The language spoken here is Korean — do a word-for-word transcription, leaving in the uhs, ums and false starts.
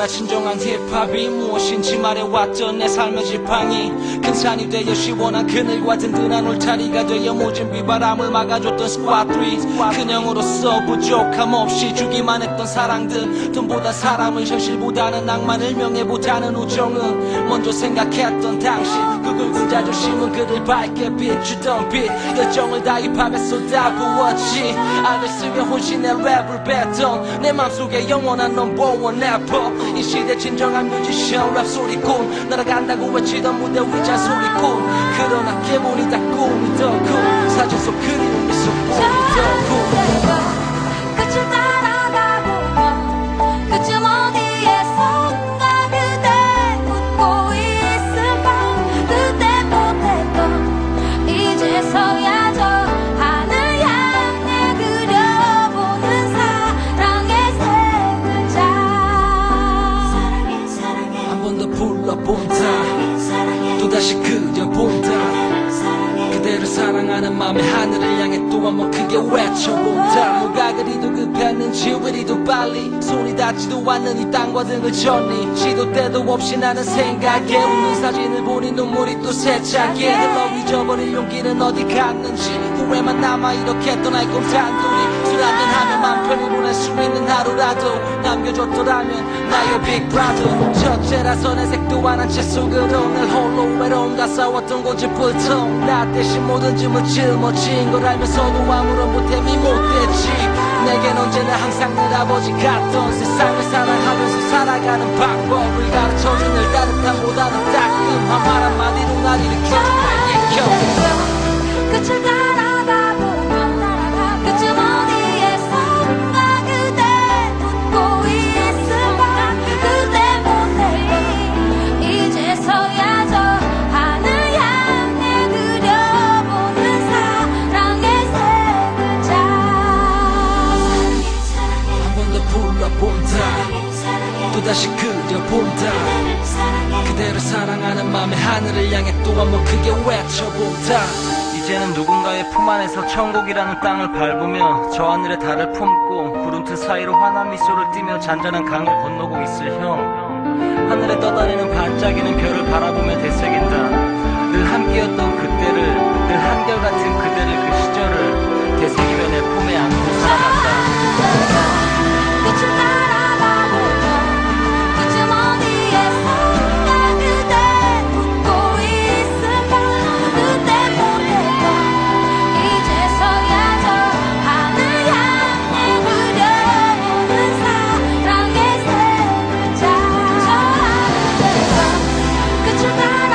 진정한 힙합이 무엇인지 말해왔던 내 삶의 지팡이 큰 산이 되어 시원한 그늘과 든든한 울타리가 되어 모진 비바람을 막아줬던 스쿼드 삼 큰형으로서 부족함 없이 주기만 했던 사랑들 돈보다 사람을 현실보다는 낭만을 명예보다는 우정은 먼저 생각했던 당신 그 굵은 자존심은 그를 밝게 비추던 빛 열정을 다 힙합에 쏟아부었지 알을 쓰며 혼신의 랩을 뱉던 내 맘속에 영원한 넘버원 래퍼 이 시대 진정한 뮤지션 랩 소리꾼 날아간다고 외치던 무대 위 잔소리꾼 그러나 기본이 다 꿈이 더 꿈 사진 속 그리운 미소뿐이 더 꿈 끝을 따라가보면 그쯤 어디에선가 그대 웃고 있을까 그때 못했던 이제서야 저 하늘 향해 그려보는 사랑의 세 글자 사랑해 사랑해 한 번 더 불러본다 또다시 그려본다 그대를 사랑하는 맘에 하늘을 향해 또 한 번 크게 외쳐본다 뭐가 그리도 급했는지 왜 이리도 빨리 손이 닿지도 않는 이 땅과 등을 쳤니 시도 때도 없이 나는 생각에 웃는 사진을 보니 눈물이 또 세차게 흘러 잊어버릴 용기는 어디 갔는지 후회만 남아 이렇게 떠날 꿈 단둘이 술 한잔 하며 맘 편히 보낼 수 있는 하루라도 남겨줬더라면 나의 빅브라더 첫째라서 내 색도 안 한 채 속으로 늘 홀로 외로움과 싸웠던 고집부터 나 대신 뭐든지 묻지못진 걸 알면서도 아무런 보탬이 못됐지 내겐 언제나 항상 늘 아버지 같던 세상을 사랑하면서 살아가는 방법을 가르쳐준 늘 따뜻함보다는 따끔한 말 한마디로 날 일으켜준 나의 겨 끝을 따라가보면 그쯤 어디에선가 그대 웃고 있을까 그대 못했던 이제서야 저 하늘 향해 그려보는 사랑의 세 글자 한 번 더 불러본다 또다시 그려본다 그대를 사랑하는 맘에 하늘을 향해 또 한 번 크게 외쳐본다 이제는 누군가의 품 안에서 천국이라는 땅을 밟으며 저 하늘의 달을 품고 구름 틈 사이로 환한 미소를 띠며 잔잔한 강을 건너고 있을 형 하늘에 떠다니는 반짝이는 별을 바라보며 되새긴다 늘 함께였던 그때를 늘 한결같은 그대를 그 시절을 되새기며 내 품에 안고 살아간다 끝을 따라가보면 그쯤 어디에선가 그대 웃고 있을까 그때 못했던 이제서야 저 하늘 향해 그려보는 사랑의 세 글자 저 하늘에서 끝을 따라